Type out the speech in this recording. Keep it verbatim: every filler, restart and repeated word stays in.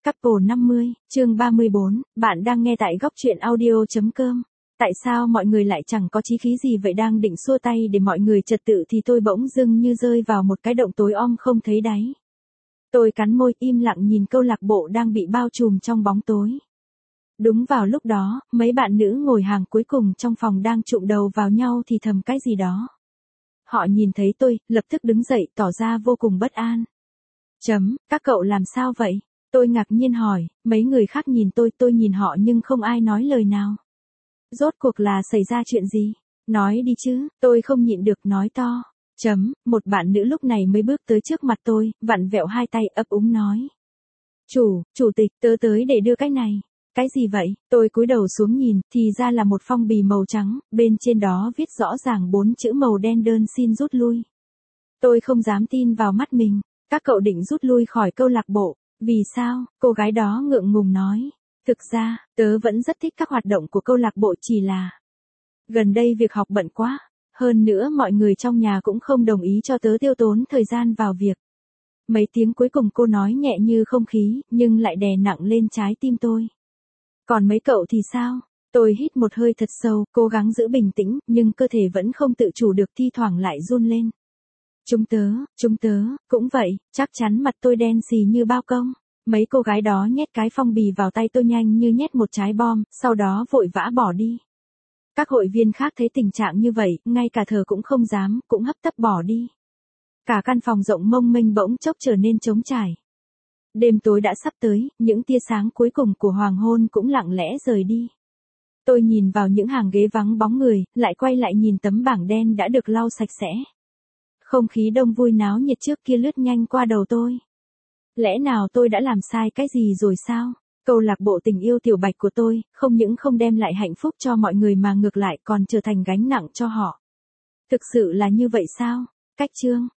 Couple năm mươi, chương ba mươi bốn, bạn đang nghe tại góc truyện audio.com. Tại sao mọi người lại chẳng có chí khí gì vậy? Đang định xua tay để mọi người trật tự thì tôi bỗng dưng như rơi vào một cái động tối om không thấy đáy. Tôi cắn môi im lặng nhìn câu lạc bộ đang bị bao trùm trong bóng tối. Đúng vào lúc đó, mấy bạn nữ ngồi hàng cuối cùng trong phòng đang chụm đầu vào nhau thì thầm cái gì đó. Họ nhìn thấy tôi, lập tức đứng dậy tỏ ra vô cùng bất an. Chấm, các cậu làm sao vậy? Tôi ngạc nhiên hỏi, mấy người khác nhìn tôi, tôi nhìn họ nhưng không ai nói lời nào. Rốt cuộc là xảy ra chuyện gì? Nói đi chứ, tôi không nhịn được nói to. Chấm, một bạn nữ lúc này mới bước tới trước mặt tôi, vặn vẹo hai tay ấp úng nói. Chủ, chủ tịch, tớ tới để đưa cái này. Cái gì vậy? Tôi cúi đầu xuống nhìn, thì ra là một phong bì màu trắng, bên trên đó viết rõ ràng bốn chữ màu đen đơn xin rút lui. Tôi không dám tin vào mắt mình. Các cậu định rút lui khỏi câu lạc bộ. Vì sao? Cô gái đó ngượng ngùng nói. Thực ra, tớ vẫn rất thích các hoạt động của câu lạc bộ, chỉ là gần đây việc học bận quá. Hơn nữa mọi người trong nhà cũng không đồng ý cho tớ tiêu tốn thời gian vào việc. Mấy tiếng cuối cùng cô nói nhẹ như không khí, nhưng lại đè nặng lên trái tim tôi. Còn mấy cậu thì sao? Tôi hít một hơi thật sâu, cố gắng giữ bình tĩnh, nhưng cơ thể vẫn không tự chủ được, thi thoảng lại run lên. Chúng tớ, chúng tớ, cũng vậy, chắc chắn mặt tôi đen xì như bao công. Mấy cô gái đó nhét cái phong bì vào tay tôi nhanh như nhét một trái bom, sau đó vội vã bỏ đi. Các hội viên khác thấy tình trạng như vậy, ngay cả thở cũng không dám, cũng hấp tấp bỏ đi. Cả căn phòng rộng mông mênh bỗng chốc trở nên trống trải. Đêm tối đã sắp tới, những tia sáng cuối cùng của hoàng hôn cũng lặng lẽ rời đi. Tôi nhìn vào những hàng ghế vắng bóng người, lại quay lại nhìn tấm bảng đen đã được lau sạch sẽ. Không khí đông vui náo nhiệt trước kia lướt nhanh qua đầu tôi. Lẽ nào tôi đã làm sai cái gì rồi sao? Câu lạc bộ tình yêu tiểu bạch của tôi, không những không đem lại hạnh phúc cho mọi người mà ngược lại còn trở thành gánh nặng cho họ. Thực sự là như vậy sao? Cách chương.